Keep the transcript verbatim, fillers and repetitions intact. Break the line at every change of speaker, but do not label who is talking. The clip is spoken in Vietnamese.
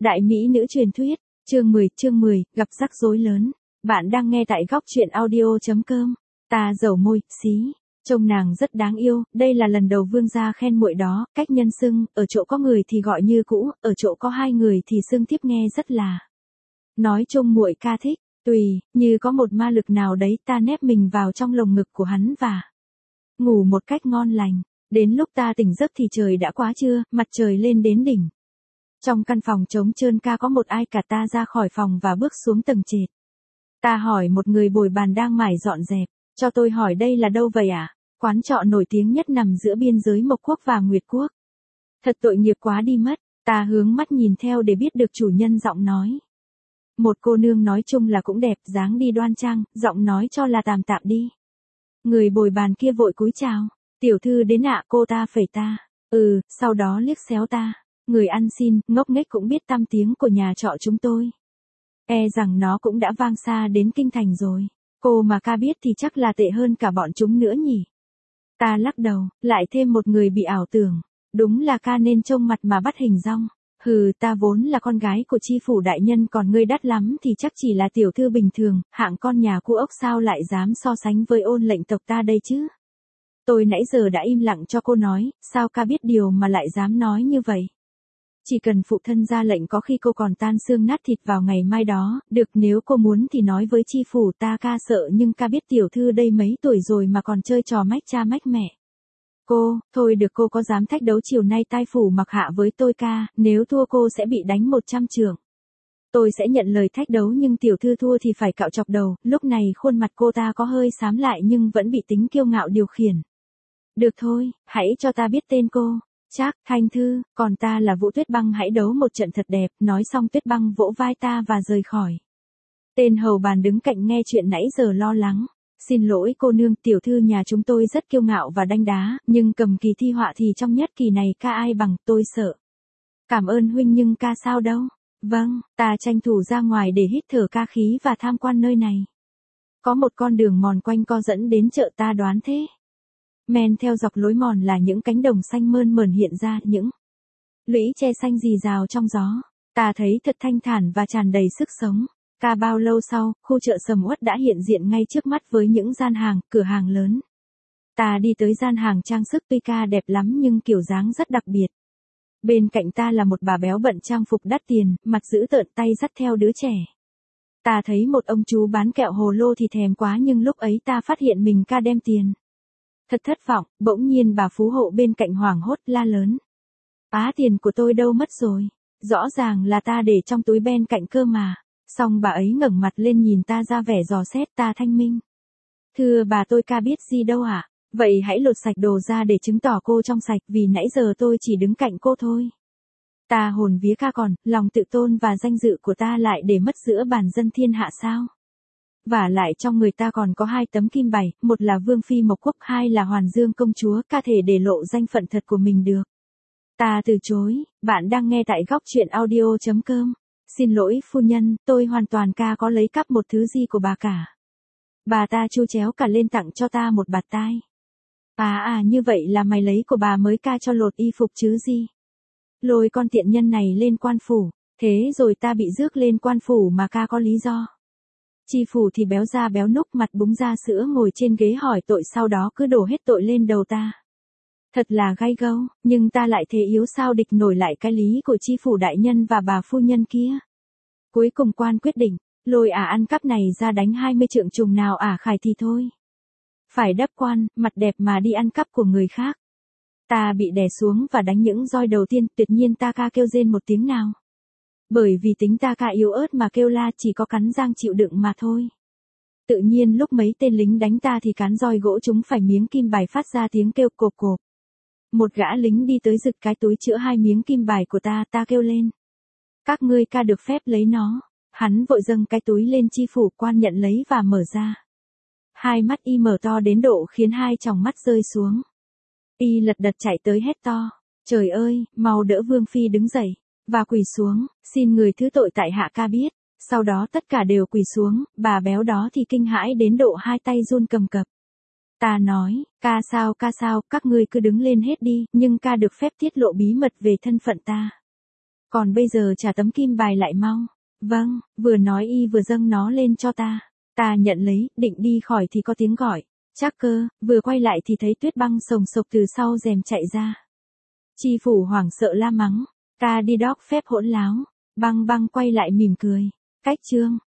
Đại mỹ nữ truyền thuyết, chương mười, chương mười, gặp rắc rối lớn. Bạn đang nghe tại góc truyện audio.com. Ta dầu môi, xí. Trông nàng rất đáng yêu, đây là lần đầu vương gia khen muội đó, cách nhân xưng, ở chỗ có người thì gọi như cũ, ở chỗ có hai người thì xưng tiếp nghe rất là. Nói chung muội ca thích, tùy, như có một ma lực nào đấy ta nép mình vào trong lồng ngực của hắn và ngủ một cách ngon lành. Đến lúc ta tỉnh giấc thì trời đã quá trưa, mặt trời lên đến đỉnh. Trong căn phòng trống trơn ca có một ai cả ta ra khỏi phòng và bước xuống tầng trệt. Ta hỏi một người bồi bàn đang mải dọn dẹp, cho tôi hỏi đây là đâu vậy ạ? À? Quán trọ nổi tiếng nhất nằm giữa biên giới Mộc Quốc và Nguyệt Quốc. Thật tội nghiệp quá đi mất, ta hướng mắt nhìn theo để biết được chủ nhân giọng nói. Một cô nương nói chung là cũng đẹp, dáng đi đoan trang, giọng nói cho là tạm tạm đi. Người bồi bàn kia vội cúi chào, tiểu thư đến ạ, cô ta phẩy ta, ừ, sau đó liếc xéo ta. Người ăn xin, ngốc nghếch cũng biết tăm tiếng của nhà trọ chúng tôi. E rằng nó cũng đã vang xa đến kinh thành rồi. Cô mà ca biết thì chắc là tệ hơn cả bọn chúng nữa nhỉ. Ta lắc đầu, lại thêm một người bị ảo tưởng. Đúng là ca nên trông mặt mà bắt hình dong. Hừ, ta vốn là con gái của chi phủ đại nhân, còn ngươi đắt lắm thì chắc chỉ là tiểu thư bình thường, hạng con nhà cu ốc sao lại dám so sánh với ôn lệnh tộc ta đây chứ. Tôi nãy giờ đã im lặng cho cô nói, sao ca biết điều mà lại dám nói như vậy. Chỉ cần phụ thân ra lệnh có khi cô còn tan xương nát thịt vào ngày mai đó, được, nếu cô muốn thì nói với chi phủ ta, ca sợ nhưng ca biết tiểu thư đây mấy tuổi rồi mà còn chơi trò mách cha mách mẹ. Cô, thôi được, cô có dám thách đấu chiều nay tai phủ mặc hạ với tôi ca, nếu thua cô sẽ bị đánh một trăm chưởng. Tôi sẽ nhận lời thách đấu nhưng tiểu thư thua thì phải cạo chọc đầu, lúc này khuôn mặt cô ta có hơi xám lại nhưng vẫn bị tính kiêu ngạo điều khiển. Được thôi, hãy cho ta biết tên cô. Trác, Thanh Thư, còn ta là Vũ Tuyết Băng, hãy đấu một trận thật đẹp, nói xong Tuyết Băng vỗ vai ta và rời khỏi. Tên hầu bàn đứng cạnh nghe chuyện nãy giờ lo lắng. Xin lỗi cô nương, tiểu thư nhà chúng tôi rất kiêu ngạo và đanh đá, nhưng cầm kỳ thi họa thì trong nhất kỳ này ca ai bằng, tôi sợ. Cảm ơn huynh nhưng ca sao đâu. Vâng, ta tranh thủ ra ngoài để hít thở ca khí và tham quan nơi này. Có một con đường mòn quanh co dẫn đến chợ, ta đoán thế. Men theo dọc lối mòn là những cánh đồng xanh mơn mởn hiện ra, những lũy tre xanh rì rào trong gió. Ta thấy thật thanh thản và tràn đầy sức sống. Ca bao lâu sau, khu chợ sầm uất đã hiện diện ngay trước mắt với những gian hàng, cửa hàng lớn. Ta đi tới gian hàng trang sức, tuy ca đẹp lắm nhưng kiểu dáng rất đặc biệt. Bên cạnh ta là một bà béo bận trang phục đắt tiền, mặt dữ tợn, tay dắt theo đứa trẻ. Ta thấy một ông chú bán kẹo hồ lô thì thèm quá, nhưng lúc ấy ta phát hiện mình ca đem tiền. Thật thất vọng, bỗng nhiên bà phú hộ bên cạnh hoảng hốt la lớn. Á, tiền của tôi đâu mất rồi? Rõ ràng là ta để trong túi bên cạnh cơ mà. Xong bà ấy ngẩng mặt lên nhìn ta ra vẻ dò xét. Ta thanh minh. Thưa bà, tôi ca biết gì đâu ạ. À? Vậy hãy lột sạch đồ ra để chứng tỏ cô trong sạch, vì nãy giờ tôi chỉ đứng cạnh cô thôi. Ta hồn vía ca, còn lòng tự tôn và danh dự của ta lại để mất giữa bàn dân thiên hạ sao? Và lại trong người ta còn có hai tấm kim bài, một là Vương Phi Mộc Quốc, hai là Hoàn Dương công chúa, ca thể để lộ danh phận thật của mình được. Ta từ chối. Bạn đang nghe tại góc truyện audio.com. Xin lỗi phu nhân, tôi hoàn toàn ca có lấy cắp một thứ gì của bà cả. Bà ta chu chéo cả lên tặng cho ta một bạt tai. À à, như vậy là mày lấy của bà mới ca cho lột y phục chứ gì? Lôi con tiện nhân này lên quan phủ. Thế rồi ta bị rước lên quan phủ mà ca có lý do. Chi phủ thì béo da béo núc, mặt búng ra sữa, ngồi trên ghế hỏi tội, sau đó cứ đổ hết tội lên đầu ta. Thật là gay gâu, nhưng ta lại thế yếu sao địch nổi lại cái lý của chi phủ đại nhân và bà phu nhân kia. Cuối cùng quan quyết định, lôi ả ăn cắp này ra đánh hai mươi trượng, trùng nào ả khải thì thôi. Phải đắp quan, mặt đẹp mà đi ăn cắp của người khác. Ta bị đè xuống và đánh những roi đầu tiên, tuyệt nhiên ta ca kêu rên một tiếng nào. Bởi vì tính ta ca yếu ớt mà kêu la chỉ có cắn răng chịu đựng mà thôi. Tự nhiên lúc mấy tên lính đánh ta thì cán roi gỗ chúng phải miếng kim bài phát ra tiếng kêu cộp cộp. Một gã lính đi tới giật cái túi chữa hai miếng kim bài của ta, ta kêu lên. Các ngươi ca được phép lấy nó. Hắn vội dâng cái túi lên chi phủ, quan nhận lấy và mở ra. Hai mắt y mở to đến độ khiến hai tròng mắt rơi xuống. Y lật đật chạy tới hét to. Trời ơi, mau đỡ Vương Phi đứng dậy. Và quỳ xuống, xin người thứ tội tại hạ ca biết. Sau đó tất cả đều quỳ xuống, bà béo đó thì kinh hãi đến độ hai tay run cầm cập. Ta nói, ca sao ca sao, các ngươi cứ đứng lên hết đi, nhưng ca được phép tiết lộ bí mật về thân phận ta. Còn bây giờ trả tấm kim bài lại mau. Vâng, vừa nói y vừa dâng nó lên cho ta. Ta nhận lấy, định đi khỏi thì có tiếng gọi. Chắc cơ, vừa quay lại thì thấy Tuyết Băng sồng sộc từ sau rèm chạy ra. Chi phủ hoảng sợ la mắng. Ca đi đóc phép hỗn láo. Băng băng quay lại mỉm cười. Cách chương.